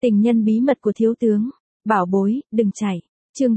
Tình nhân bí mật của thiếu tướng. Bảo bối, đừng chạy. Chương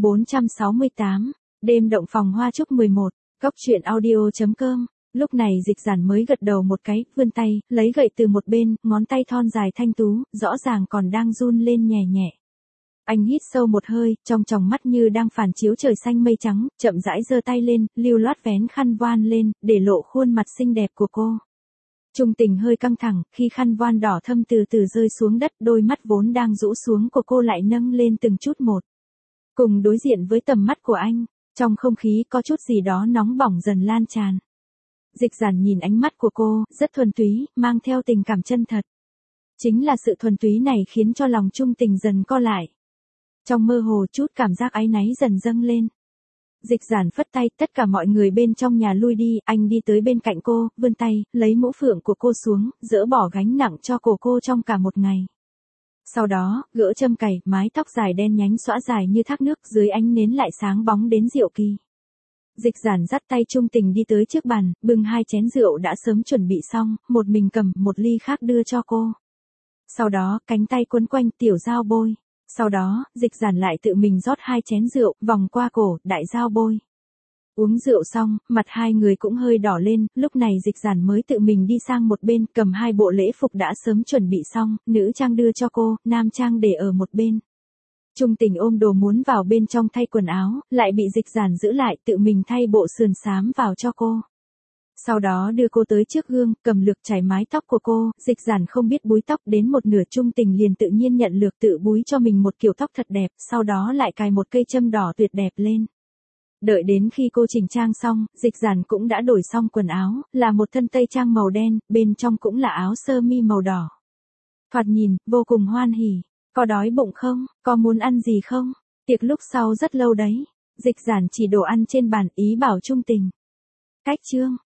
468. Đêm động phòng hoa trúc 11. Góc truyện audio.com. Lúc này Dịch Giản mới gật đầu một cái, vươn tay, lấy gậy từ một bên, ngón tay thon dài thanh tú, rõ ràng còn đang run lên nhẹ nhẹ. Anh hít sâu một hơi, trong tròng mắt như đang phản chiếu trời xanh mây trắng, chậm rãi giơ tay lên, lưu loát vén khăn voan lên, để lộ khuôn mặt xinh đẹp của cô. Trung Tình hơi căng thẳng, khi khăn voan đỏ thâm từ từ rơi xuống đất, đôi mắt vốn đang rũ xuống của cô lại nâng lên từng chút một. Cùng đối diện với tầm mắt của anh, trong không khí có chút gì đó nóng bỏng dần lan tràn. Dịch Giản nhìn ánh mắt của cô, rất thuần túy, mang theo tình cảm chân thật. Chính là sự thuần túy này khiến cho lòng Trung Tình dần co lại. Trong mơ hồ chút cảm giác áy náy dần dâng lên. Dịch Giản phất tay, tất cả mọi người bên trong nhà lui đi, anh đi tới bên cạnh cô, vươn tay, lấy mũ phượng của cô xuống, dỡ bỏ gánh nặng cho cổ cô trong cả một ngày. Sau đó, gỡ châm cài, mái tóc dài đen nhánh xõa dài như thác nước, dưới ánh nến lại sáng bóng đến diệu kỳ. Dịch Giản dắt tay Trung Tình đi tới trước bàn, bưng 2 chén rượu đã sớm chuẩn bị xong, một mình cầm, một ly khác đưa cho cô. Sau đó, cánh tay quấn quanh tiểu dao bôi. Sau đó, Dịch Giản lại tự mình rót 2 chén rượu, vòng qua cổ, đại dao bôi. Uống rượu xong, mặt hai người cũng hơi đỏ lên, lúc này Dịch Giản mới tự mình đi sang một bên, cầm 2 bộ lễ phục đã sớm chuẩn bị xong, nữ trang đưa cho cô, nam trang để ở một bên. Trung Tình ôm đồ muốn vào bên trong thay quần áo, lại bị Dịch Giản giữ lại, tự mình thay bộ sườn xám vào cho cô. Sau đó đưa cô tới trước gương, cầm lược chải mái tóc của cô, Dịch Giản không biết búi tóc, đến một nửa Trung Tình liền tự nhiên nhận lược tự búi cho mình một kiểu tóc thật đẹp, sau đó lại cài một cây châm đỏ tuyệt đẹp lên. Đợi đến khi cô chỉnh trang xong, Dịch Giản cũng đã đổi xong quần áo, là một thân tây trang màu đen, bên trong cũng là áo sơ mi màu đỏ. Thoạt nhìn, vô cùng hoan hỉ. Có đói bụng không? Có muốn ăn gì không? Tiệc lúc sau rất lâu đấy. Dịch Giản chỉ đồ ăn trên bàn, ý bảo Trung Tình. Cách chương.